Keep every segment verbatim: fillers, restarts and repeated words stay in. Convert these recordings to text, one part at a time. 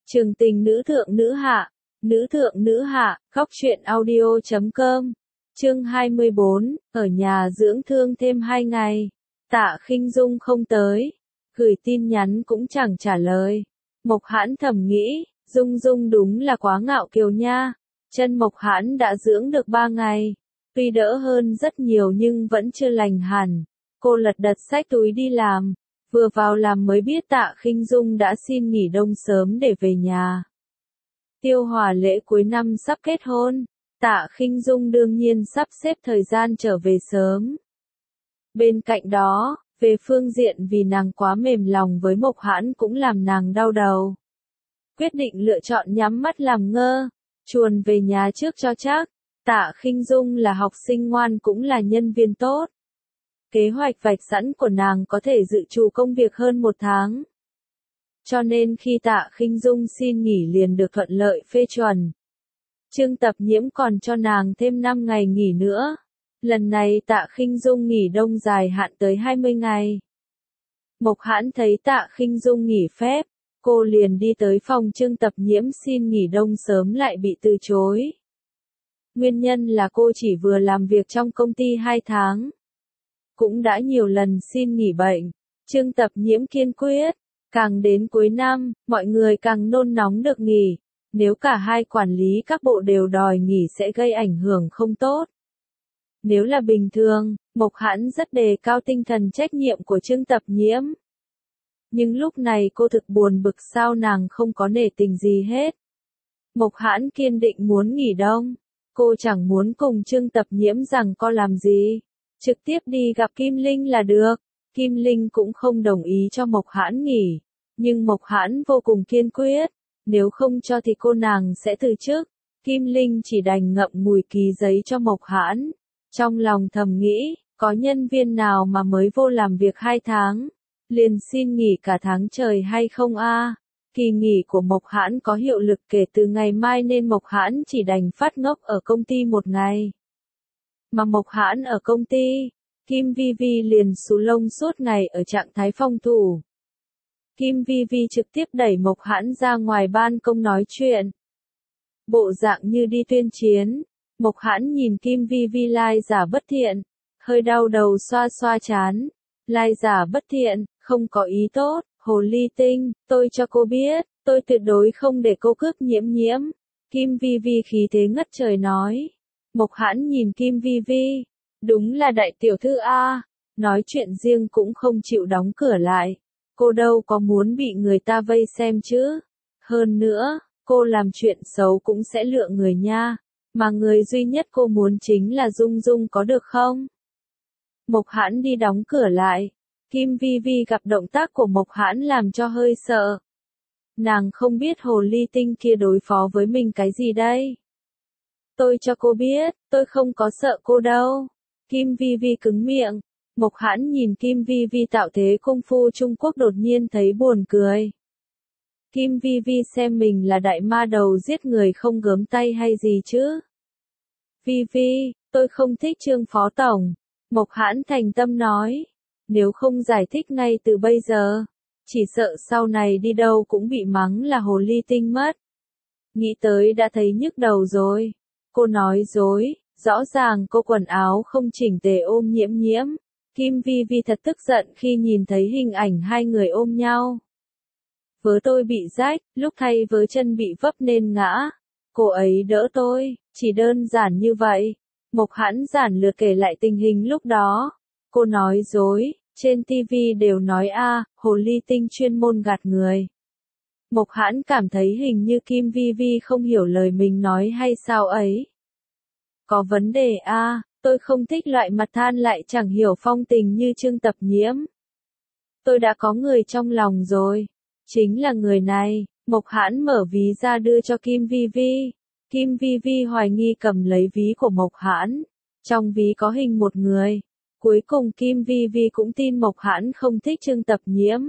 Trường tình nữ thượng nữ hạ, nữ thượng nữ hạ, khóc chuyện audio chấm com. Chương hai mươi bốn, ở nhà dưỡng thương thêm hai ngày. Tạ Khinh Dung không tới, gửi tin nhắn cũng chẳng trả lời. Mộc Hãn thầm nghĩ, Dung Dung đúng là quá ngạo kiều nha. Chân Mộc Hãn đã dưỡng được ba ngày, tuy đỡ hơn rất nhiều nhưng vẫn chưa lành hẳn. Cô lật đật xách túi đi làm, vừa vào làm mới biết Tạ Khinh Dung đã xin nghỉ đông sớm để về nhà. Tiêu Hòa lễ cuối năm sắp kết hôn, Tạ Khinh Dung đương nhiên sắp xếp thời gian trở về sớm. Bên cạnh đó, về phương diện vì nàng quá mềm lòng với Mộc Hãn cũng làm nàng đau đầu. Quyết định lựa chọn nhắm mắt làm ngơ, chuồn về nhà trước cho chắc. Tạ Khinh Dung là học sinh ngoan cũng là nhân viên tốt. Kế hoạch vạch sẵn của nàng có thể dự trù công việc hơn một tháng. Cho nên khi Tạ Khinh Dung xin nghỉ liền được thuận lợi phê chuẩn. Trương Tập Nhiễm còn cho nàng thêm năm ngày nghỉ nữa. Lần này Tạ Khinh Dung nghỉ đông dài hạn tới hai mươi ngày. Mộc Hãn thấy Tạ Khinh Dung nghỉ phép, cô liền đi tới phòng Trương Tập Nhiễm xin nghỉ đông sớm lại bị từ chối. Nguyên nhân là cô chỉ vừa làm việc trong công ty hai tháng. Cũng đã nhiều lần xin nghỉ bệnh. Trương Tập Nhiễm kiên quyết. Càng đến cuối năm, mọi người càng nôn nóng được nghỉ. Nếu cả hai quản lý các bộ đều đòi nghỉ sẽ gây ảnh hưởng không tốt. Nếu là bình thường, Mộc Hãn rất đề cao tinh thần trách nhiệm của Trương Tập Nhiễm. Nhưng lúc này cô thực buồn bực sao nàng không có nể tình gì hết. Mộc Hãn kiên định muốn nghỉ đông. Cô chẳng muốn cùng Trương Tập Nhiễm rằng co làm gì. Trực tiếp đi gặp Kim Linh là được. Kim Linh cũng không đồng ý cho Mộc Hãn nghỉ. Nhưng Mộc Hãn vô cùng kiên quyết. Nếu không cho thì cô nàng sẽ từ chức. Kim Linh chỉ đành ngậm ngùi ký giấy cho Mộc Hãn. Trong lòng thầm nghĩ, có nhân viên nào mà mới vô làm việc hai tháng. Liền xin nghỉ cả tháng trời hay không a? Kỳ nghỉ của Mộc Hãn có hiệu lực kể từ ngày mai nên Mộc Hãn chỉ đành phát ngốc ở công ty một ngày. Mà Mộc Hãn ở công ty, Kim Vi Vi liền xù lông suốt ngày ở trạng thái phòng thủ. Kim Vi Vi trực tiếp đẩy Mộc Hãn ra ngoài ban công nói chuyện. Bộ dạng như đi tuyên chiến. Mộc Hãn nhìn Kim Vi Vi lai giả bất thiện, hơi đau đầu xoa xoa chán. Lai giả bất thiện, không có ý tốt, hồ ly tinh, tôi cho cô biết, tôi tuyệt đối không để cô cướp Nhiễm Nhiễm. Kim Vi Vi khí thế ngất trời nói. Mộc Hãn nhìn Kim Vi Vi, đúng là đại tiểu thư a, nói chuyện riêng cũng không chịu đóng cửa lại. Cô đâu có muốn bị người ta vây xem chứ. Hơn nữa, cô làm chuyện xấu cũng sẽ lựa người nha, mà người duy nhất cô muốn chính là Dung Dung có được không? Mộc Hãn đi đóng cửa lại. Kim Vi Vi gặp động tác của Mộc Hãn làm cho hơi sợ. Nàng không biết hồ ly tinh kia đối phó với mình cái gì đây. Tôi cho cô biết, tôi không có sợ cô đâu. Kim Vi Vi cứng miệng. Mộc Hãn nhìn Kim Vi Vi tạo thế cung phu Trung Quốc đột nhiên thấy buồn cười. Kim Vi Vi xem mình là đại ma đầu giết người không gớm tay hay gì chứ. Vi Vi, tôi không thích Trương Phó Tổng. Mộc Hãn thành tâm nói. Nếu không giải thích ngay từ bây giờ, chỉ sợ sau này đi đâu cũng bị mắng là hồ ly tinh mất. Nghĩ tới đã thấy nhức đầu rồi. Cô nói dối, rõ ràng cô quần áo không chỉnh tề ôm Nhiễm Nhiễm. Kim Vi Vi thật tức giận khi nhìn thấy hình ảnh hai người ôm nhau. Vớ tôi bị rách, lúc thay vớ chân bị vấp nên ngã. Cô ấy đỡ tôi, chỉ đơn giản như vậy. Mộc Hãn giản lược kể lại tình hình lúc đó. Cô nói dối, trên ti vi đều nói a, hồ ly tinh chuyên môn gạt người. Mộc Hãn cảm thấy hình như Kim Vi Vi không hiểu lời mình nói hay sao ấy. Có vấn đề a, tôi không thích loại mặt than lại chẳng hiểu phong tình như Trương Tập Nhiễm. Tôi đã có người trong lòng rồi. Chính là người này. Mộc Hãn mở ví ra đưa cho Kim Vi Vi. Kim Vi Vi hoài nghi cầm lấy ví của Mộc Hãn. Trong ví có hình một người. Cuối cùng Kim Vi Vi cũng tin Mộc Hãn không thích Trương Tập Nhiễm.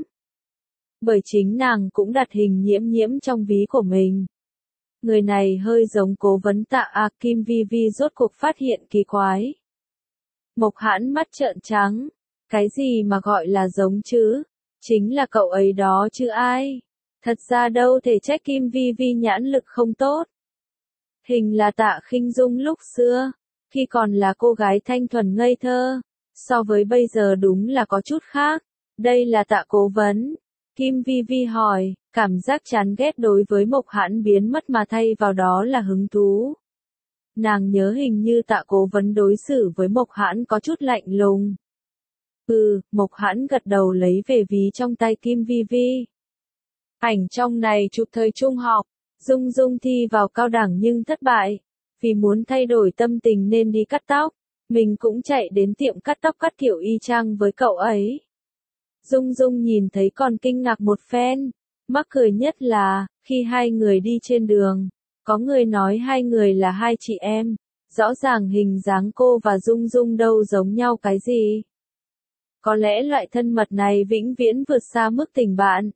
Bởi chính nàng cũng đặt hình Nhiễm Nhiễm trong ví của mình. Người này hơi giống Cố Vấn Tạ à, Kim Vi Vi rốt cuộc phát hiện kỳ quái. Mộc Hãn mắt trợn trắng. Cái gì mà gọi là giống chứ? Chính là cậu ấy đó chứ ai? Thật ra đâu thể trách Kim Vi Vi nhãn lực không tốt. Hình là Tạ Khinh Dung lúc xưa, khi còn là cô gái thanh thuần ngây thơ, so với bây giờ đúng là có chút khác. Đây là Tạ cố vấn. Kim Vi Vi hỏi, cảm giác chán ghét đối với Mộc Hãn biến mất mà thay vào đó là hứng thú. Nàng nhớ hình như Tạ cố vấn đối xử với Mộc Hãn có chút lạnh lùng. Ừ, Mộc Hãn gật đầu lấy về ví trong tay Kim Vi Vi. Ảnh trong này chụp thời trung học, Dung Dung thi vào cao đẳng nhưng thất bại. Vì muốn thay đổi tâm tình nên đi cắt tóc, mình cũng chạy đến tiệm cắt tóc cắt kiểu y chang với cậu ấy. Dung Dung nhìn thấy còn kinh ngạc một phen, mắc cười nhất là, khi hai người đi trên đường, có người nói hai người là hai chị em, rõ ràng hình dáng cô và Dung Dung đâu giống nhau cái gì. Có lẽ loại thân mật này vĩnh viễn vượt xa mức tình bạn.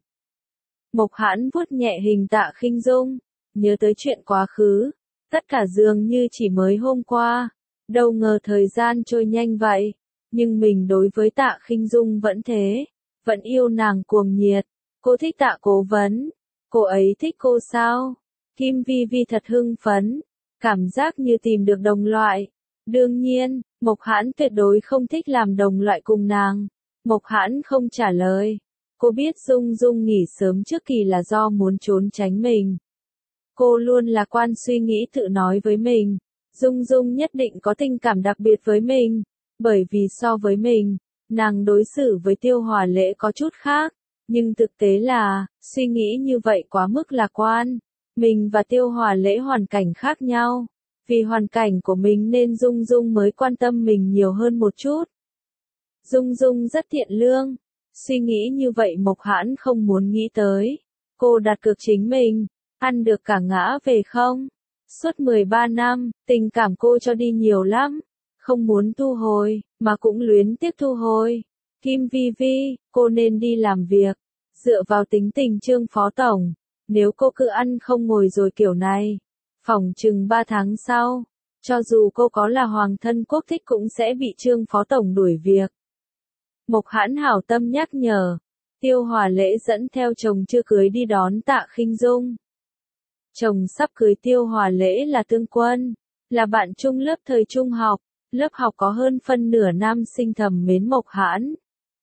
Mộc Hãn vuốt nhẹ hình Tạ Khinh Dung, nhớ tới chuyện quá khứ, tất cả dường như chỉ mới hôm qua, đâu ngờ thời gian trôi nhanh vậy, nhưng mình đối với Tạ Khinh Dung vẫn thế, vẫn yêu nàng cuồng nhiệt. Cô thích Tạ cố vấn, cô ấy thích cô sao? Kim Vi Vi thật hưng phấn, cảm giác như tìm được đồng loại. Đương nhiên, Mộc Hãn tuyệt đối không thích làm đồng loại cùng nàng. Mộc Hãn không trả lời. Cô biết Dung Dung nghỉ sớm trước kỳ là do muốn trốn tránh mình. Cô luôn lạc quan suy nghĩ tự nói với mình, Dung Dung nhất định có tình cảm đặc biệt với mình, bởi vì so với mình, nàng đối xử với Tiêu Hòa Lễ có chút khác, nhưng thực tế là, suy nghĩ như vậy quá mức lạc quan. Mình và Tiêu Hòa Lễ hoàn cảnh khác nhau, vì hoàn cảnh của mình nên Dung Dung mới quan tâm mình nhiều hơn một chút. Dung Dung rất thiện lương, suy nghĩ như vậy Mộc Hãn không muốn nghĩ tới. Cô đặt cược chính mình, ăn được cả ngã về không? Suốt mười ba năm, tình cảm cô cho đi nhiều lắm, không muốn thu hồi, mà cũng luyến tiếc thu hồi. Kim Vi Vi, cô nên đi làm việc, dựa vào tính tình Trương Phó Tổng, nếu cô cứ ăn không ngồi rồi kiểu này, phỏng chừng ba tháng sau, cho dù cô có là hoàng thân quốc thích cũng sẽ bị Trương Phó Tổng đuổi việc. Mộc Hãn hảo tâm nhắc nhở, Tiêu Hòa Lễ dẫn theo chồng chưa cưới đi đón Tạ Khinh Dung. Chồng sắp cưới Tiêu Hòa Lễ là Tương Quân, là bạn chung lớp thời trung học, lớp học có hơn phân nửa nam sinh thầm mến Mộc Hãn.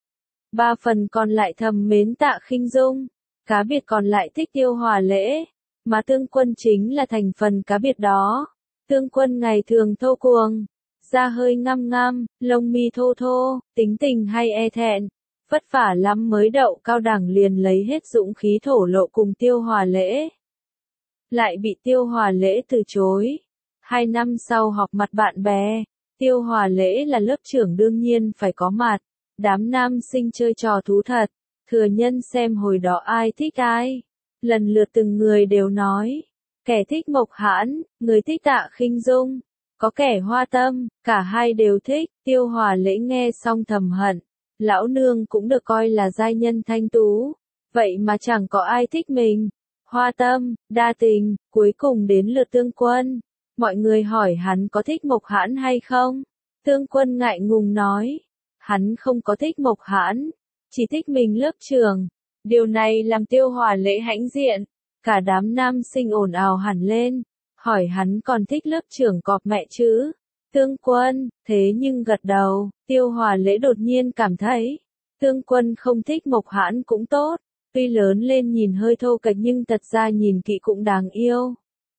Ba phần còn lại thầm mến Tạ Khinh Dung, cá biệt còn lại thích Tiêu Hòa Lễ, mà Tương Quân chính là thành phần cá biệt đó. Tương Quân ngày thường thô cuồng, da hơi ngăm ngăm, lông mi thô thô, tính tình hay e thẹn, vất vả lắm mới đậu cao đẳng liền lấy hết dũng khí thổ lộ cùng Tiêu Hòa Lễ. Lại bị Tiêu Hòa Lễ từ chối. Hai năm sau họp mặt bạn bè, Tiêu Hòa Lễ là lớp trưởng đương nhiên phải có mặt. Đám nam sinh chơi trò thú thật, thừa nhân xem hồi đó ai thích ai. Lần lượt từng người đều nói, kẻ thích Mộc Hãn, người thích Tạ Khinh Dung, có kẻ hoa tâm, cả hai đều thích. Tiêu Hòa Lễ nghe xong thầm hận, lão nương cũng được coi là giai nhân thanh tú, vậy mà chẳng có ai thích mình. Hoa tâm, đa tình, cuối cùng đến lượt Tương Quân. Mọi người hỏi hắn có thích Mộc Hãn hay không? Tương Quân ngại ngùng nói, hắn không có thích Mộc Hãn, chỉ thích mình lớp trưởng. Điều này làm Tiêu Hòa Lễ hãnh diện, cả đám nam sinh ồn ào hẳn lên, hỏi hắn còn thích lớp trưởng cọp mẹ chứ? Tương Quân, thế nhưng gật đầu. Tiêu Hòa Lễ đột nhiên cảm thấy, Tương Quân không thích Mộc Hãn cũng tốt, tuy lớn lên nhìn hơi thô kệch nhưng thật ra nhìn kỹ cũng đáng yêu.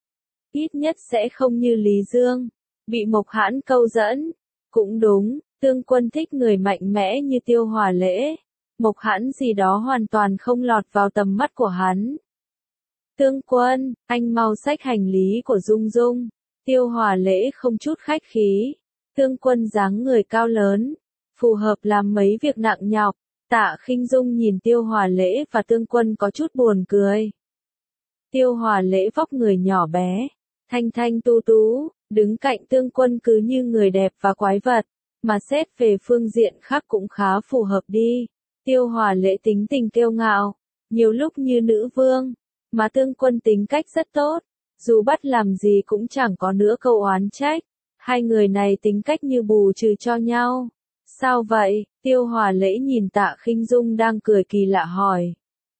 Ít nhất sẽ không như Lý Dương, bị Mộc Hãn câu dẫn. Cũng đúng, Tương Quân thích người mạnh mẽ như Tiêu Hòa Lễ. Mộc Hãn gì đó hoàn toàn không lọt vào tầm mắt của hắn. Tương Quân, anh mau xách hành lý của Dung Dung. Tiêu Hòa Lễ không chút khách khí. Tương Quân dáng người cao lớn, phù hợp làm mấy việc nặng nhọc. Tạ Khinh Dung nhìn Tiêu Hòa Lễ và Tương Quân có chút buồn cười. Tiêu Hòa Lễ vóc người nhỏ bé, thanh thanh tu tú, đứng cạnh Tương Quân cứ như người đẹp và quái vật, mà xét về phương diện khác cũng khá phù hợp đi. Tiêu Hòa Lễ tính tình kiêu ngạo, nhiều lúc như nữ vương, mà Tương Quân tính cách rất tốt, dù bắt làm gì cũng chẳng có nữa câu oán trách. Hai người này tính cách như bù trừ cho nhau. Sao vậy? Tiêu Hòa Lễ nhìn Tạ Khinh Dung đang cười kỳ lạ hỏi.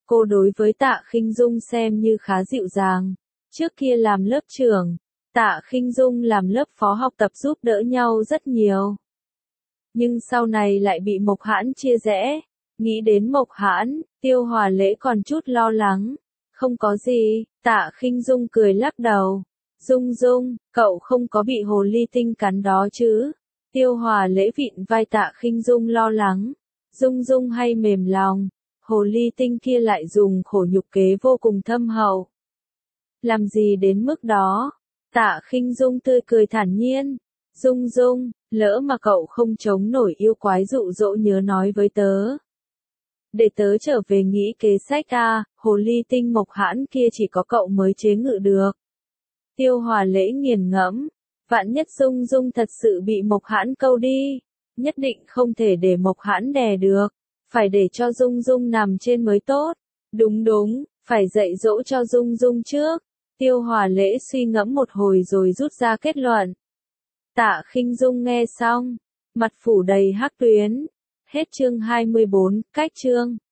Cô đối với Tạ Khinh Dung xem như khá dịu dàng. Trước kia làm lớp trưởng, Tạ Khinh Dung làm lớp phó học tập giúp đỡ nhau rất nhiều. Nhưng sau này lại bị Mộc Hãn chia rẽ. Nghĩ đến Mộc Hãn, Tiêu Hòa Lễ còn chút lo lắng. Không có gì, Tạ Khinh Dung cười lắc đầu. Dung Dung, cậu không có bị hồ ly tinh cắn đó chứ? Tiêu Hòa Lễ vịn vai Tạ Khinh Dung lo lắng. Dung Dung hay mềm lòng, hồ ly tinh kia lại dùng khổ nhục kế vô cùng thâm hậu. Làm gì đến mức đó? Tạ Khinh Dung tươi cười thản nhiên. Dung Dung, lỡ mà cậu không chống nổi yêu quái dụ dỗ nhớ nói với tớ. Để tớ trở về nghĩ kế sách a, hồ ly tinh Mộc Hãn kia chỉ có cậu mới chế ngự được. Tiêu Hòa Lễ nghiền ngẫm, vạn nhất Dung Dung thật sự bị Mộc Hãn câu đi, nhất định không thể để Mộc Hãn đè được, phải để cho Dung Dung nằm trên mới tốt. Đúng đúng, phải dạy dỗ cho Dung Dung trước. Tiêu Hòa Lễ suy ngẫm một hồi rồi rút ra kết luận. Tạ Khinh Dung nghe xong, mặt phủ đầy hắc tuyến. Hết chương hai mươi bốn, cách chương.